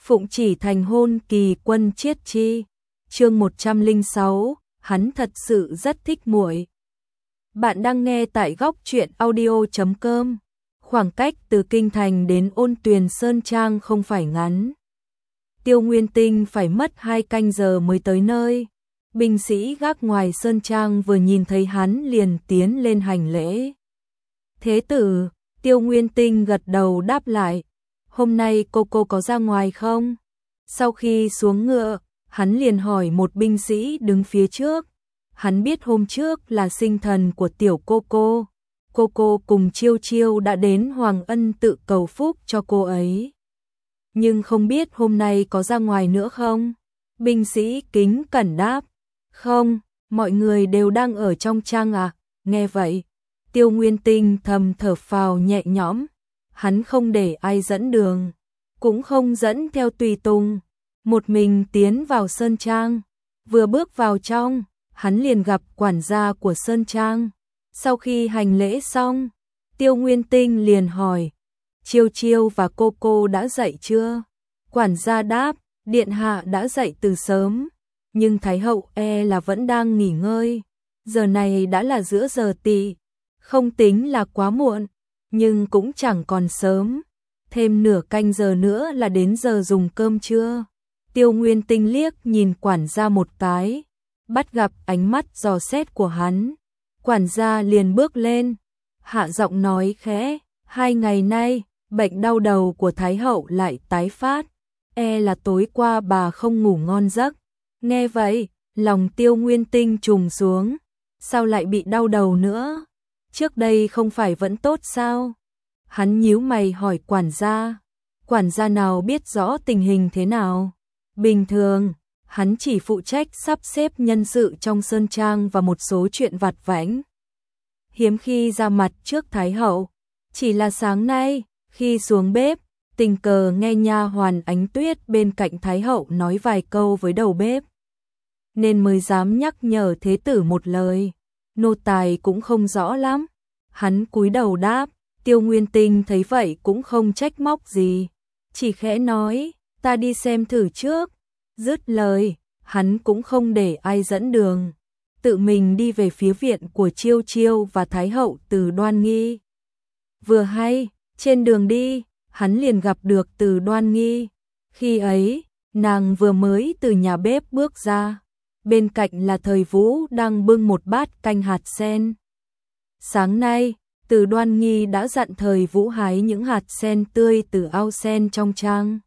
Phụng chỉ thành hôn kỳ quân chiết chi. Chương 106, hắn thật sự rất thích muội. Bạn đang nghe tại góc truyện audio.com. Khoảng cách từ Kinh Thành đến Ôn Tuyền Sơn Trang không phải ngắn. Tiêu Nguyên Tinh phải mất 2 canh giờ mới tới nơi. Binh sĩ gác ngoài Sơn Trang vừa nhìn thấy hắn liền tiến lên hành lễ. Thế tử, Tiêu Nguyên Tinh gật đầu đáp lại. Hôm nay cô có ra ngoài không? Sau khi xuống ngựa, hắn liền hỏi một binh sĩ đứng phía trước. Hắn biết hôm trước là sinh thần của tiểu cô. Cô cùng Chiêu Chiêu đã đến Hoàng Ân tự cầu phúc cho cô ấy. Nhưng không biết hôm nay có ra ngoài nữa không? Binh sĩ kính cẩn đáp. Không, mọi người đều đang ở trong trang à? Nghe vậy, Tiêu Nguyên Tinh thầm thở phào nhẹ nhõm. Hắn không để ai dẫn đường, cũng không dẫn theo tùy tùng, một mình tiến vào Sơn Trang. Vừa bước vào trong, hắn liền gặp quản gia của Sơn Trang. Sau khi hành lễ xong, Tiêu Nguyên Tinh liền hỏi, Chiêu Chiêu và cô đã dậy chưa? Quản gia đáp, điện hạ đã dậy từ sớm, nhưng Thái hậu là vẫn đang nghỉ ngơi. Giờ này đã là giữa giờ tỵ, không tính là quá muộn, nhưng cũng chẳng còn sớm. Thêm nửa canh giờ nữa là đến giờ dùng cơm trưa. Tiêu Nguyên Tinh liếc nhìn quản gia một cái, bắt gặp ánh mắt dò xét của hắn. Quản gia liền bước lên, hạ giọng nói khẽ, 2 ngày nay, bệnh đau đầu của Thái hậu lại tái phát. Là tối qua bà không ngủ ngon giấc. Nghe vậy, lòng Tiêu Nguyên Tinh trùng xuống. Sao lại bị đau đầu nữa? Trước đây không phải vẫn tốt sao? Hắn nhíu mày hỏi quản gia. Quản gia nào biết rõ tình hình thế nào? Bình thường, hắn chỉ phụ trách sắp xếp nhân sự trong Sơn Trang và một số chuyện vặt vãnh. Hiếm khi ra mặt trước Thái hậu. Chỉ là sáng nay, khi xuống bếp, tình cờ nghe nha hoàn Ánh Tuyết bên cạnh Thái hậu nói vài câu với đầu bếp, nên mới dám nhắc nhở thế tử một lời. Nô tài cũng không rõ lắm. Hắn cúi đầu đáp. Tiêu Nguyên Tinh thấy vậy cũng không trách móc gì, chỉ khẽ nói, ta đi xem thử trước. Dứt lời, hắn cũng không để ai dẫn đường, tự mình đi về phía viện của Chiêu Chiêu và Thái hậu Từ Đoan Nghi. Vừa hay, trên đường đi, hắn liền gặp được Từ Đoan Nghi. Khi ấy, nàng vừa mới từ nhà bếp bước ra, bên cạnh là Thời Vũ đang bưng một bát canh hạt sen. Sáng nay, Từ Đoan Nghi đã dặn Thời Vũ hái những hạt sen tươi từ ao sen trong trang.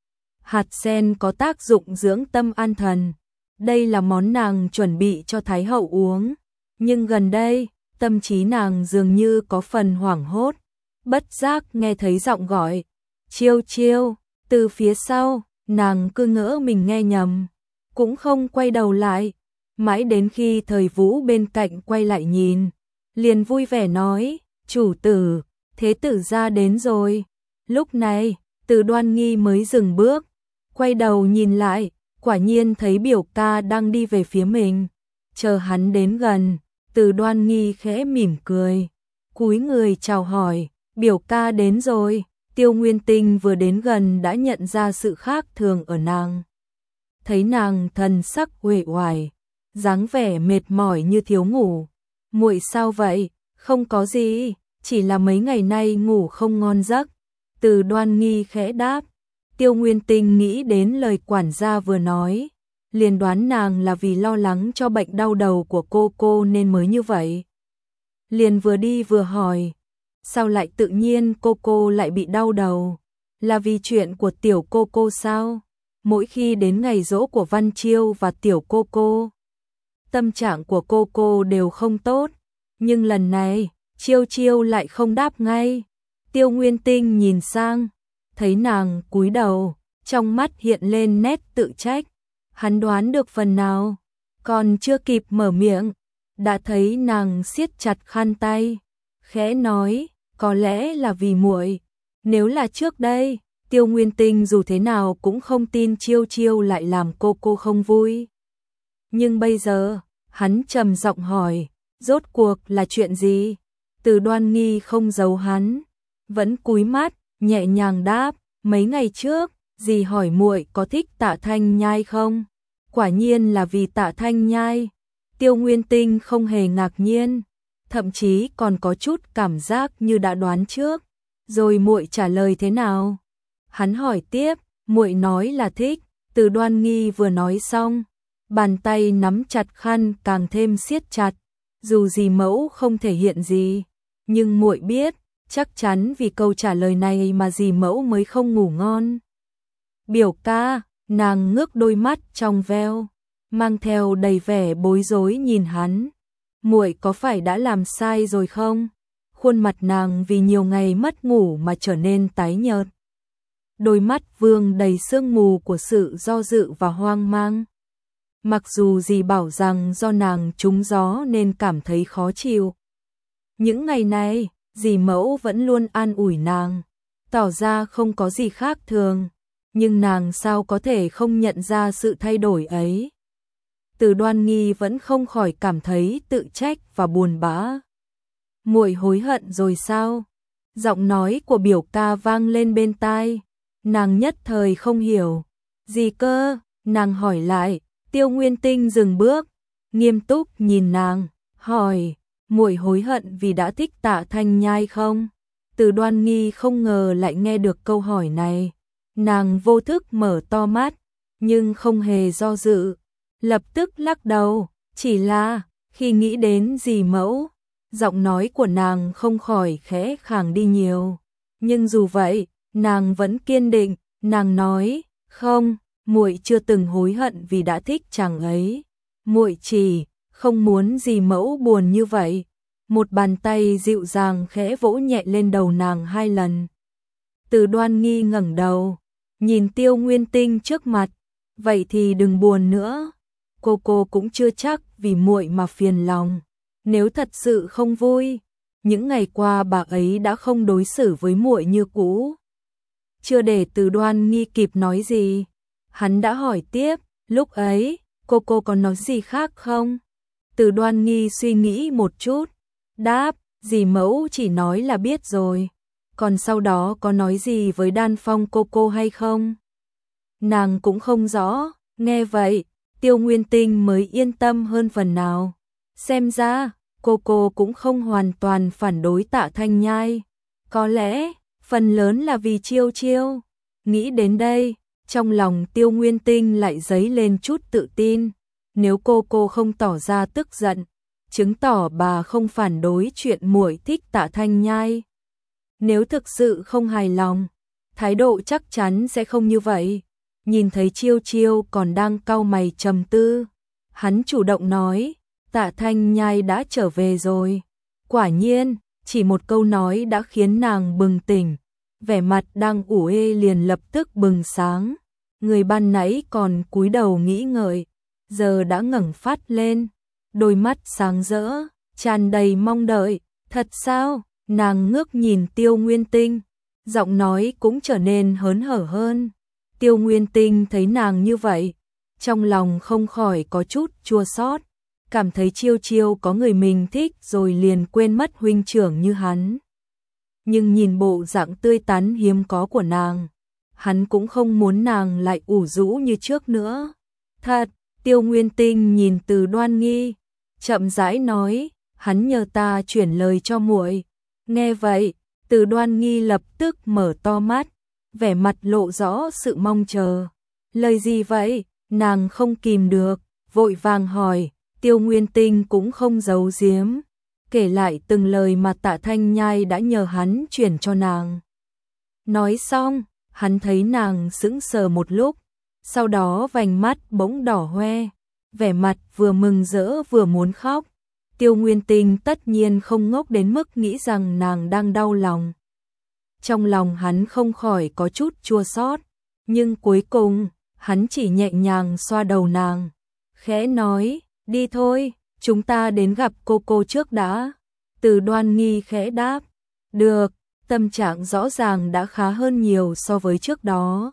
Hạt sen có tác dụng dưỡng tâm an thần. Đây là món nàng chuẩn bị cho Thái hậu uống. Nhưng gần đây, tâm trí nàng dường như có phần hoảng hốt. Bất giác nghe thấy giọng gọi, Chiêu Chiêu, từ phía sau. Nàng cứ ngỡ mình nghe nhầm, cũng không quay đầu lại. Mãi đến khi Thời Vũ bên cạnh quay lại nhìn, liền vui vẻ nói, chủ tử, thế tử ra đến rồi. Lúc này, Từ Đoan Nghi mới dừng bước, quay đầu nhìn lại, quả nhiên thấy biểu ca đang đi về phía mình. Chờ hắn đến gần, Từ Đoan Nghi khẽ mỉm cười, cúi người chào hỏi, biểu ca đến rồi. Tiêu Nguyên Tinh vừa đến gần đã nhận ra sự khác thường ở nàng. Thấy nàng thần sắc uể oải, dáng vẻ mệt mỏi như thiếu ngủ. Muội sao vậy? Không có gì, chỉ là mấy ngày nay ngủ không ngon giấc. Từ Đoan Nghi khẽ đáp. Tiêu Nguyên Tinh nghĩ đến lời quản gia vừa nói, liền đoán nàng là vì lo lắng cho bệnh đau đầu của cô nên mới như vậy. Liền vừa đi vừa hỏi, sao lại tự nhiên cô lại bị đau đầu? Là vì chuyện của tiểu cô sao? Mỗi khi đến ngày giỗ của Văn Chiêu và tiểu cô, tâm trạng của cô đều không tốt. Nhưng lần này, Chiêu Chiêu lại không đáp ngay. Tiêu Nguyên Tinh nhìn sang, thấy nàng cúi đầu, trong mắt hiện lên nét tự trách. Hắn đoán được phần nào, còn chưa kịp mở miệng, đã thấy nàng siết chặt khăn tay, khẽ nói, có lẽ là vì muội. Nếu là trước đây, Tiêu Nguyên Tinh dù thế nào cũng không tin Chiêu Chiêu lại làm cô không vui. Nhưng bây giờ, hắn trầm giọng hỏi, rốt cuộc là chuyện gì? Từ Đoan Nghi không giấu hắn, vẫn cúi mắt, nhẹ nhàng đáp, mấy ngày trước, dì hỏi muội có thích Tạ Thanh Nhai không? Quả nhiên là vì Tạ Thanh Nhai. Tiêu Nguyên Tinh không hề ngạc nhiên, thậm chí còn có chút cảm giác như đã đoán trước. Rồi muội trả lời thế nào? Hắn hỏi tiếp, muội nói là thích. Từ Đoan Nghi vừa nói xong, bàn tay nắm chặt khăn càng thêm siết chặt. Dù dì mẫu không thể hiện gì, nhưng muội biết, chắc chắn vì câu trả lời này mà dì mẫu mới không ngủ ngon. Biểu ca, nàng ngước đôi mắt trong veo, mang theo đầy vẻ bối rối nhìn hắn. Muội có phải đã làm sai rồi không? Khuôn mặt nàng vì nhiều ngày mất ngủ mà trở nên tái nhợt. Đôi mắt vương đầy sương mù của sự do dự và hoang mang. Mặc dù dì bảo rằng do nàng trúng gió nên cảm thấy khó chịu. Những ngày này, dì mẫu vẫn luôn an ủi nàng, tỏ ra không có gì khác thường, nhưng nàng sao có thể không nhận ra sự thay đổi ấy. Từ Đoan Nghi vẫn không khỏi cảm thấy tự trách và buồn bã. Muội hối hận rồi sao? Giọng nói của biểu ca vang lên bên tai. Nàng nhất thời không hiểu. Gì cơ? Nàng hỏi lại. Tiêu Nguyên Tinh dừng bước, nghiêm túc nhìn nàng, hỏi, muội hối hận vì đã thích Tạ Thanh Nhai không? Từ Đoan Nghi không ngờ lại nghe được câu hỏi này. Nàng vô thức mở to mắt, nhưng không hề do dự, lập tức lắc đầu, chỉ là, khi nghĩ đến dì mẫu, giọng nói của nàng không khỏi khẽ khàng đi nhiều. Nhưng dù vậy, nàng vẫn kiên định, nàng nói, không, muội chưa từng hối hận vì đã thích chàng ấy. Muội chỉ không muốn dì mẫu buồn như vậy. Một bàn tay dịu dàng khẽ vỗ nhẹ lên đầu nàng 2 lần. Từ Đoan Nghi ngẩng đầu, nhìn Tiêu Nguyên Tinh trước mặt, vậy thì đừng buồn nữa. Cô cũng chưa chắc vì muội mà phiền lòng. Nếu thật sự không vui, những ngày qua bà ấy đã không đối xử với muội như cũ. Chưa để Từ Đoan Nghi kịp nói gì, hắn đã hỏi tiếp, lúc ấy, cô có nói gì khác không? Từ Đoan Nghi suy nghĩ một chút, đáp, dì mẫu chỉ nói là biết rồi. Còn sau đó có nói gì với Đan Phong cô hay không? Nàng cũng không rõ, nghe vậy, Tiêu Nguyên Tinh mới yên tâm hơn phần nào. Xem ra, cô cũng không hoàn toàn phản đối Tạ Thanh Nhai. Có lẽ, phần lớn là vì Chiêu Chiêu. Nghĩ đến đây, trong lòng Tiêu Nguyên Tinh lại dấy lên chút tự tin. Nếu cô không tỏ ra tức giận, chứng tỏ bà không phản đối chuyện muội thích Tạ Thanh Nhai. Nếu thực sự không hài lòng, thái độ chắc chắn sẽ không như vậy. Nhìn thấy Chiêu Chiêu còn đang cau mày trầm tư, hắn chủ động nói, Tạ Thanh Nhai đã trở về rồi. Quả nhiên, chỉ một câu nói đã khiến nàng bừng tỉnh, vẻ mặt đang ủ ê liền lập tức bừng sáng. Người ban nãy còn cúi đầu nghĩ ngợi, giờ đã ngẩng phát lên, đôi mắt sáng rỡ, tràn đầy mong đợi. Thật sao? Nàng ngước nhìn Tiêu Nguyên Tinh, giọng nói cũng trở nên hớn hở hơn. Tiêu Nguyên Tinh thấy nàng như vậy, trong lòng không khỏi có chút chua xót, cảm thấy Chiêu Chiêu có người mình thích rồi liền quên mất huynh trưởng như hắn. Nhưng nhìn bộ dạng tươi tắn hiếm có của nàng, hắn cũng không muốn nàng lại ủ rũ như trước nữa. Thật, Tiêu Nguyên Tinh nhìn Từ Đoan Nghi, chậm rãi nói, hắn nhờ ta chuyển lời cho muội. Nghe vậy, Từ Đoan Nghi lập tức mở to mắt, vẻ mặt lộ rõ sự mong chờ. Lời gì vậy? Nàng không kìm được, vội vàng hỏi. Tiêu Nguyên Tinh cũng không giấu giếm, kể lại từng lời mà Tạ Thanh Nhai đã nhờ hắn chuyển cho nàng. Nói xong, hắn thấy nàng sững sờ một lúc, sau đó vành mắt bỗng đỏ hoe, vẻ mặt vừa mừng rỡ vừa muốn khóc. Tiêu Nguyên Tinh tất nhiên không ngốc đến mức nghĩ rằng nàng đang đau lòng. Trong lòng hắn không khỏi có chút chua xót, nhưng cuối cùng, hắn chỉ nhẹ nhàng xoa đầu nàng, khẽ nói, đi thôi, chúng ta đến gặp cô trước đã. Từ Đoan Nghi khẽ đáp, được, tâm trạng rõ ràng đã khá hơn nhiều so với trước đó.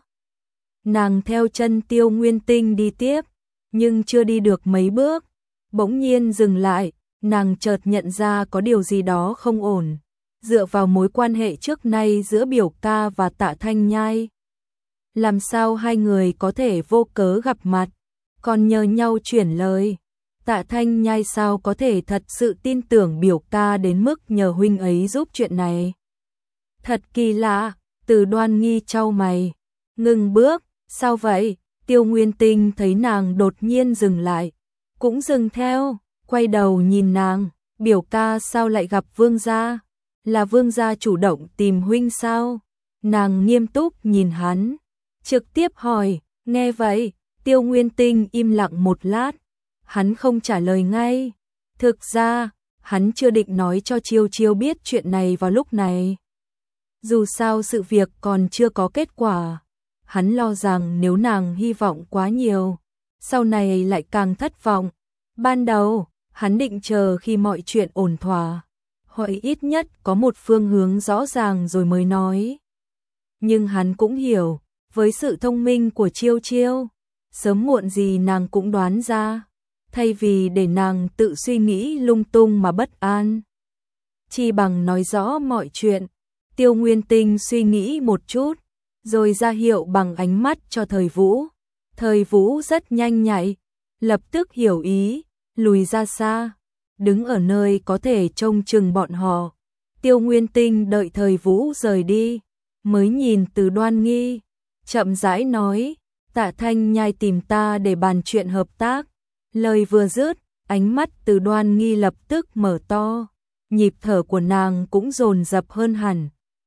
Nàng theo chân Tiêu Nguyên Tinh đi tiếp, nhưng chưa đi được mấy bước, bỗng nhiên dừng lại, nàng chợt nhận ra có điều gì đó không ổn. Dựa vào mối quan hệ trước nay giữa biểu ca và Tạ Thanh Nhai, làm sao hai người có thể vô cớ gặp mặt, còn nhờ nhau chuyển lời. Tạ Thanh Nhai sao có thể thật sự tin tưởng biểu ca đến mức nhờ huynh ấy giúp chuyện này. Thật kỳ lạ, Từ Đoan Nghi chau mày, ngừng bước, sao vậy? Tiêu Nguyên Tinh thấy nàng đột nhiên dừng lại, cũng dừng theo, quay đầu nhìn nàng, biểu ca sao lại gặp vương gia? Là vương gia chủ động tìm huynh sao? Nàng nghiêm túc nhìn hắn, trực tiếp hỏi, nghe vậy, Tiêu Nguyên Tinh im lặng một lát, hắn không trả lời ngay. Thực ra, hắn chưa định nói cho Chiêu Chiêu biết chuyện này vào lúc này. Dù sao sự việc còn chưa có kết quả, hắn lo rằng nếu nàng hy vọng quá nhiều, sau này lại càng thất vọng. Ban đầu, hắn định chờ khi mọi chuyện ổn thỏa, hoặc ít nhất có một phương hướng rõ ràng rồi mới nói. Nhưng hắn cũng hiểu, với sự thông minh của Chiêu Chiêu, sớm muộn gì nàng cũng đoán ra, thay vì để nàng tự suy nghĩ lung tung mà bất an, chi bằng nói rõ mọi chuyện. Tiêu Nguyên Tinh suy nghĩ một chút, rồi ra hiệu bằng ánh mắt cho Thời Vũ. Thời Vũ rất nhanh nhạy, lập tức hiểu ý, lùi ra xa, đứng ở nơi có thể trông chừng bọn họ. Tiêu Nguyên Tinh đợi Thời Vũ rời đi, mới nhìn Từ Đoan Nghi, chậm rãi nói, Tạ Thanh Nhai tìm ta để bàn chuyện hợp tác. Lời vừa dứt, ánh mắt Từ Đoan Nghi lập tức mở to, nhịp thở của nàng cũng dồn dập hơn hẳn.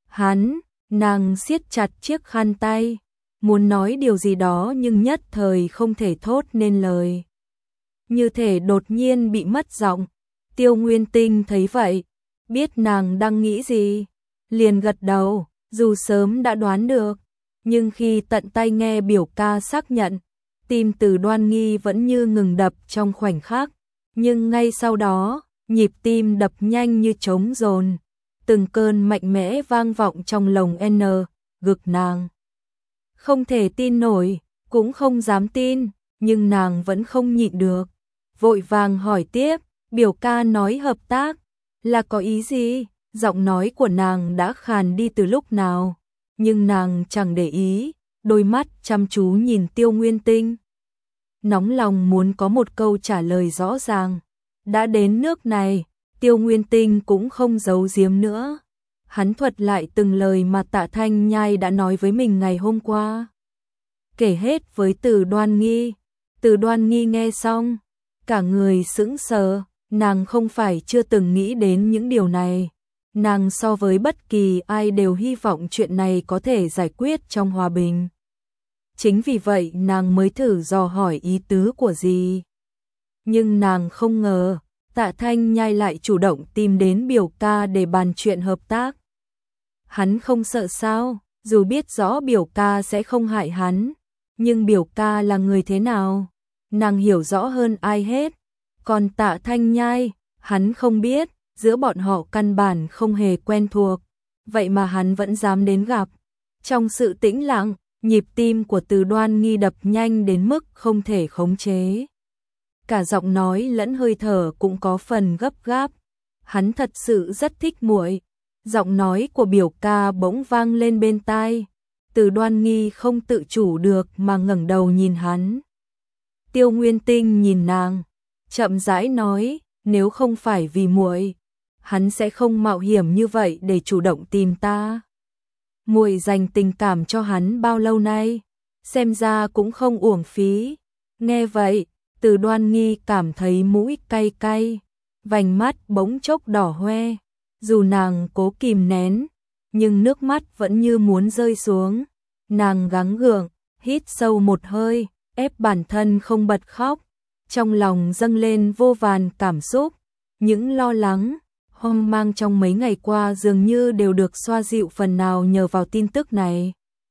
Nàng siết chặt chiếc khăn tay, muốn nói điều gì đó nhưng nhất thời không thể thốt nên lời. Như thể đột nhiên bị mất giọng. Tiêu Nguyên Tinh thấy vậy, biết nàng đang nghĩ gì, liền gật đầu, dù sớm đã đoán được, nhưng khi tận tay nghe biểu ca xác nhận, tim Từ Đoan Nghi vẫn như ngừng đập trong khoảnh khắc, nhưng ngay sau đó, nhịp tim đập nhanh như trống dồn, từng cơn mạnh mẽ vang vọng trong lồng ngực nàng. Không thể tin nổi, cũng không dám tin, nhưng nàng vẫn không nhịn được, vội vàng hỏi tiếp, biểu ca nói hợp tác, là có ý gì? Giọng nói của nàng đã khàn đi từ lúc nào, nhưng nàng chẳng để ý, đôi mắt chăm chú nhìn Tiêu Nguyên Tinh. Nóng lòng muốn có một câu trả lời rõ ràng. Đã đến nước này, Tiêu Nguyên Tinh cũng không giấu giếm nữa. Hắn thuật lại từng lời mà Tạ Thanh Nhai đã nói với mình ngày hôm qua. Kể hết với Từ Đoan Nghi. Từ Đoan Nghi nghe xong, cả người sững sờ, nàng không phải chưa từng nghĩ đến những điều này. Nàng so với bất kỳ ai đều hy vọng chuyện này có thể giải quyết trong hòa bình. Chính vì vậy nàng mới thử dò hỏi ý tứ của gì. Nhưng nàng không ngờ, Tạ Thanh Nhai lại chủ động tìm đến biểu ca để bàn chuyện hợp tác. Hắn không sợ sao, dù biết rõ biểu ca sẽ không hại hắn, nhưng biểu ca là người thế nào, nàng hiểu rõ hơn ai hết. Còn Tạ Thanh Nhai, hắn không biết, giữa bọn họ căn bản không hề quen thuộc, vậy mà hắn vẫn dám đến gặp. Trong sự tĩnh lặng, nhịp tim của Từ Đoan Nghi đập nhanh đến mức không thể khống chế. Cả giọng nói lẫn hơi thở cũng có phần gấp gáp. Hắn thật sự rất thích muội. Giọng nói của biểu ca bỗng vang lên bên tai. Từ Đoan Nghi không tự chủ được mà ngẩng đầu nhìn hắn. Tiêu Nguyên Tinh nhìn nàng, chậm rãi nói, nếu không phải vì muội, hắn sẽ không mạo hiểm như vậy để chủ động tìm ta. Muội dành tình cảm cho hắn bao lâu nay, xem ra cũng không uổng phí. Nghe vậy, Từ Đoan Nghi cảm thấy mũi cay cay, vành mắt bỗng chốc đỏ hoe. Dù nàng cố kìm nén, nhưng nước mắt vẫn như muốn rơi xuống. Nàng gắng gượng, hít sâu một hơi, ép bản thân không bật khóc. Trong lòng dâng lên vô vàn cảm xúc, những lo lắng, hoang mang trong mấy ngày qua dường như đều được xoa dịu phần nào nhờ vào tin tức này.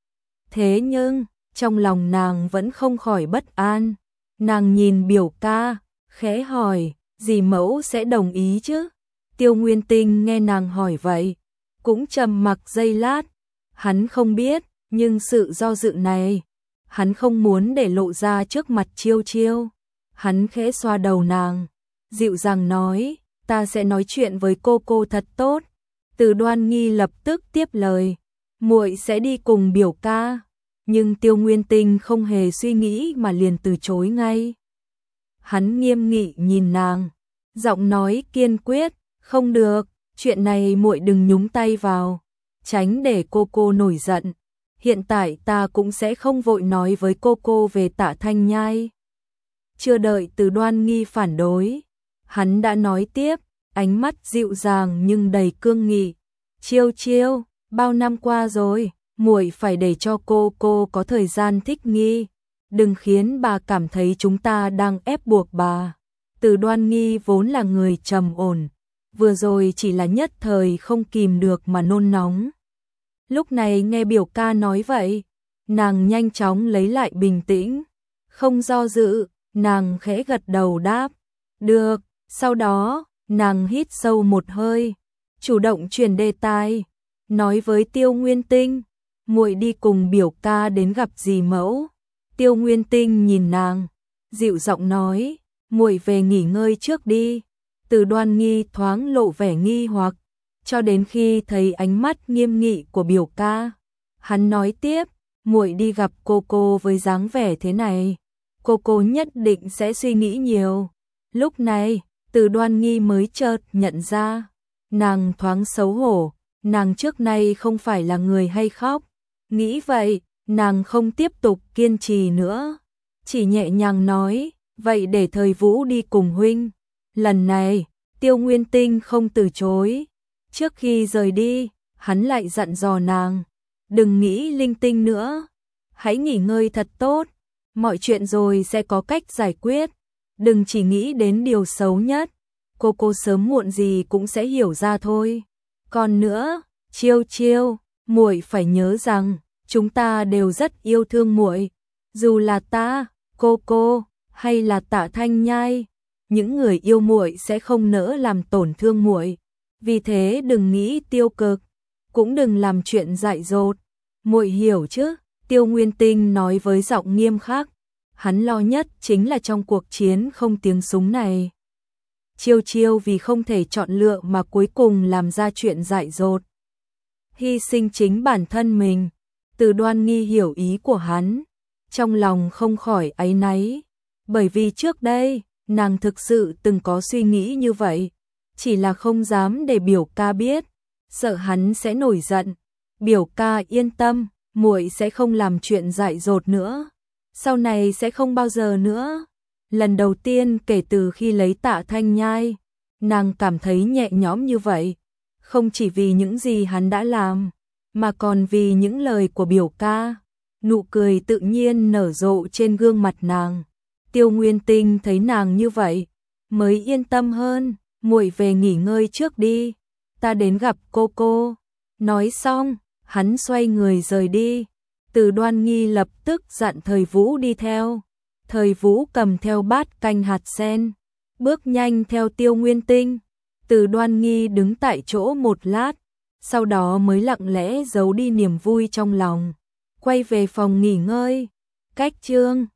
Thế nhưng, trong lòng nàng vẫn không khỏi bất an. Nàng nhìn biểu ca, khẽ hỏi, dì mẫu sẽ đồng ý chứ? Tiêu Nguyên Tinh nghe nàng hỏi vậy, cũng trầm mặc giây lát. Hắn không biết, nhưng sự do dự này, hắn không muốn để lộ ra trước mặt Chiêu Chiêu. Hắn khẽ xoa đầu nàng, dịu dàng nói, ta sẽ nói chuyện với cô thật tốt. Từ Đoan Nghi lập tức tiếp lời, muội sẽ đi cùng biểu ca. nhưng Tiêu Nguyên Tinh không hề suy nghĩ mà liền từ chối ngay. Hắn nghiêm nghị nhìn nàng, giọng nói kiên quyết, không được, chuyện này muội đừng nhúng tay vào, tránh để cô nổi giận. Hiện tại ta cũng sẽ không vội nói với cô về Tạ Thanh Nhai. Chưa đợi Từ Đoan Nghi phản đối, hắn đã nói tiếp, ánh mắt dịu dàng nhưng đầy cương nghị. Chiêu chiêu, bao năm qua rồi, muội phải để cho cô có thời gian thích nghi. Đừng khiến bà cảm thấy chúng ta đang ép buộc bà. Từ Đoan Nghi vốn là người trầm ổn, vừa rồi chỉ là nhất thời không kìm được mà nôn nóng. Lúc này nghe biểu ca nói vậy, nàng nhanh chóng lấy lại bình tĩnh, không do dự, nàng khẽ gật đầu đáp, được, sau đó, nàng hít sâu một hơi, chủ động chuyển đề tài, nói với Tiêu Nguyên Tinh, muội đi cùng biểu ca đến gặp dì mẫu. Tiêu Nguyên Tinh nhìn nàng, dịu giọng nói, muội về nghỉ ngơi trước đi. Từ Đoan Nghi thoáng lộ vẻ nghi hoặc, cho đến khi thấy ánh mắt nghiêm nghị của biểu ca, hắn nói tiếp, muội đi gặp cô với dáng vẻ thế này, cô nhất định sẽ suy nghĩ nhiều. Lúc này, Từ Đoan Nghi mới chợt nhận ra, nàng thoáng xấu hổ, nàng trước nay không phải là người hay khóc. Nghĩ vậy, nàng không tiếp tục kiên trì nữa, chỉ nhẹ nhàng nói, vậy để Thời Vũ đi cùng huynh. Lần này, Tiêu Nguyên Tinh không từ chối. Trước khi rời đi, hắn lại dặn dò nàng, đừng nghĩ linh tinh nữa, hãy nghỉ ngơi thật tốt, mọi chuyện rồi sẽ có cách giải quyết, đừng chỉ nghĩ đến điều xấu nhất, cô sớm muộn gì cũng sẽ hiểu ra thôi. Còn nữa, chiêu chiêu, muội phải nhớ rằng, chúng ta đều rất yêu thương muội, dù là ta, cô hay là Tạ Thanh Nhai, những người yêu muội sẽ không nỡ làm tổn thương muội. Vì thế đừng nghĩ tiêu cực, cũng đừng làm chuyện dại dột. Muội hiểu chứ? Tiêu Nguyên Tinh nói với giọng nghiêm khắc. Hắn lo nhất chính là trong cuộc chiến không tiếng súng này, Chiêu chiêu vì không thể chọn lựa mà cuối cùng làm ra chuyện dại dột, hy sinh chính bản thân mình. Từ Đoan Nghi hiểu ý của hắn, trong lòng không khỏi áy náy, bởi vì trước đây, nàng thực sự từng có suy nghĩ như vậy, chỉ là không dám để biểu ca biết, sợ hắn sẽ nổi giận. Biểu ca yên tâm, muội sẽ không làm chuyện dại dột nữa, sau này sẽ không bao giờ nữa. Lần đầu tiên kể từ khi lấy Tạ Thanh Nhai, nàng cảm thấy nhẹ nhõm như vậy, không chỉ vì những gì hắn đã làm, mà còn vì những lời của biểu ca. Nụ cười tự nhiên nở rộ trên gương mặt nàng. Tiêu Nguyên Tinh thấy nàng như vậy, mới yên tâm hơn, muội về nghỉ ngơi trước đi, ta đến gặp cô. Nói xong, hắn xoay người rời đi. Từ Đoan Nghi lập tức dặn Thời Vũ đi theo. Thời Vũ cầm theo bát canh hạt sen, bước nhanh theo Tiêu Nguyên Tinh. Từ Đoan Nghi đứng tại chỗ một lát, sau đó mới lặng lẽ giấu đi niềm vui trong lòng, quay về phòng nghỉ ngơi. Cách chương